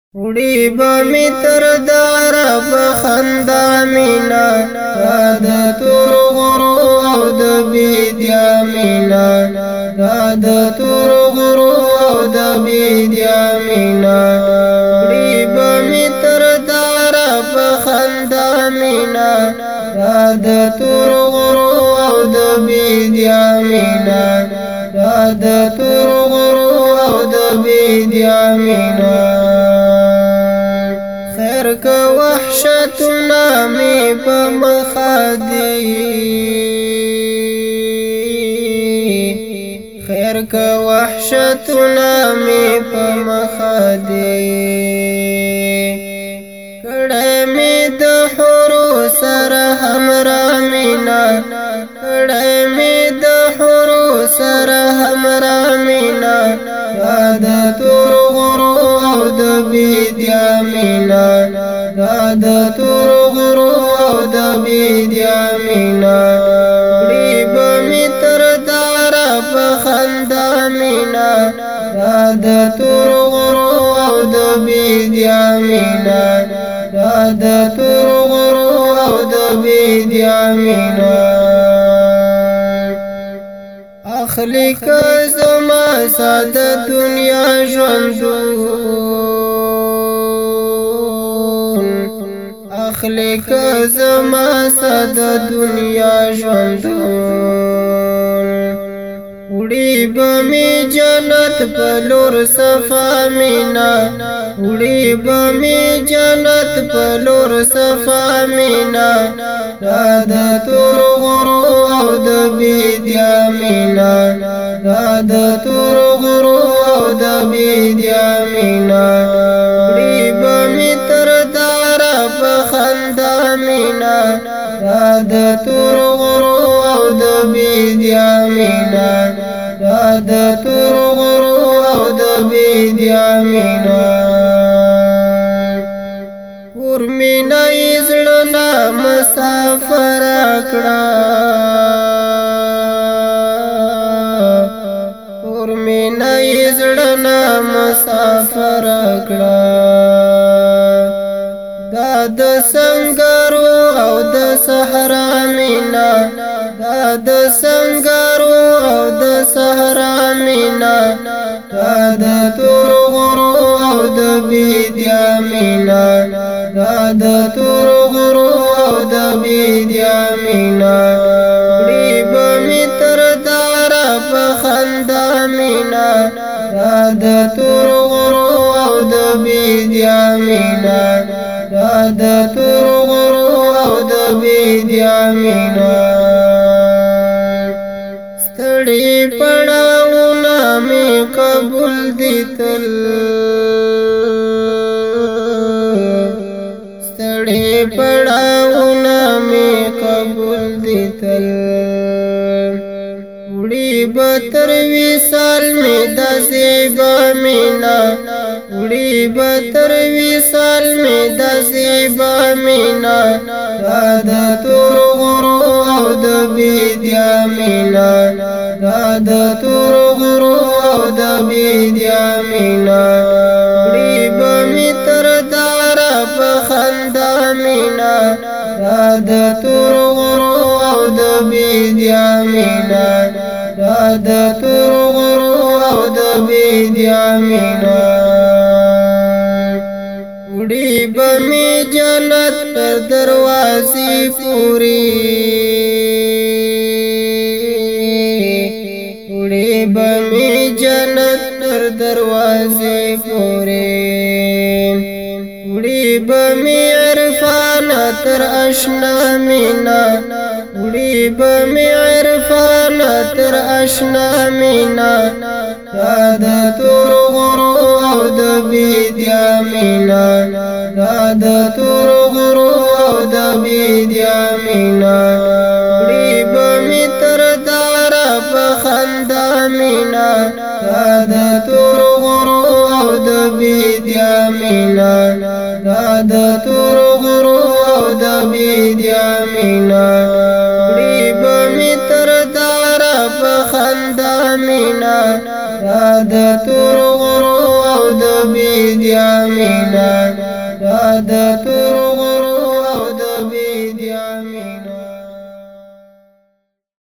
وړي به می تر داره په خندا مینا د تور غرو او د بيدیا مینا د تور غرو او د بيدیا مینا وړي به می تر داره په خندا مینا د تور غرو او د بيدیا مینا د تور غرو او د بيدیا مینا خیر که وحشتنا می په مخادي خیر که وحشتنا می په مخادي کړه می د حورو سره همرا مینا کړه می د حورو سره همرا مینا د تور غرو او د بيدیا مینا د تور غرو او د بيدیا مینا وړي به می تر داره په خندا مینا د تور غرو او د بيدیا مینا د تور غرو او د بيدیا مینا اخلی که زما ساده دنیا ژوندون اخلی که زما ساده دنیا ژوندون وړي به می جنت په لور صفا مینا وړي به می جنت په لور صفا مینا د تور غرو او د بيدیا مینا د تور غرو او د بيدیا مینا وړي به می تر داره په خندا مینا د تور غرو او د بيدیا مینا د تور غرو او د بيدیا مینا کور مینا زړه مسافر کړه کور مینا زړه مسافر کړه د سنگرو او د صحرا مینا د سنگرو او د صحرا مینا د تور غرو او د بيدیا مینا د تور غرو او د بيدیا مینا وړي به می تر داره په خندا مینا د تور غرو او د بيدیا مینا د تور غرو او د بيدیا مینا ستړي پړاوونه می قبول دي تل ستړي پړاوونه می قبول دي تل وړي به تر وصال می د زیبا مینا وړي به تر وصال می د زیبا مینا د تور غرو او د بيدیا مینا د تور غرو او د بيدیا مینا وړي به می تر داره په خندا مینا د تور غرو او د بيدیا مینا د تور غرو او د بيدیا مینا وړي به می جنت پر دروازې پوری وړي به می جنت پر دروازې پوری وړي به می عرفان تر آشنا مینا وړي به می عرفان تر آشنا مینا د تور غرو او د بيدیا مینا د تور غرو او د بيدیا مینا وړي به می تر داره په خندا مینا د تور غرو او د بيدیا مینا د تور غرو او د بيدیا مینا وړي به می تر داره په خندا مینا د تور غرو او د بيدیا مینا مینا دا د تور غرو او د بی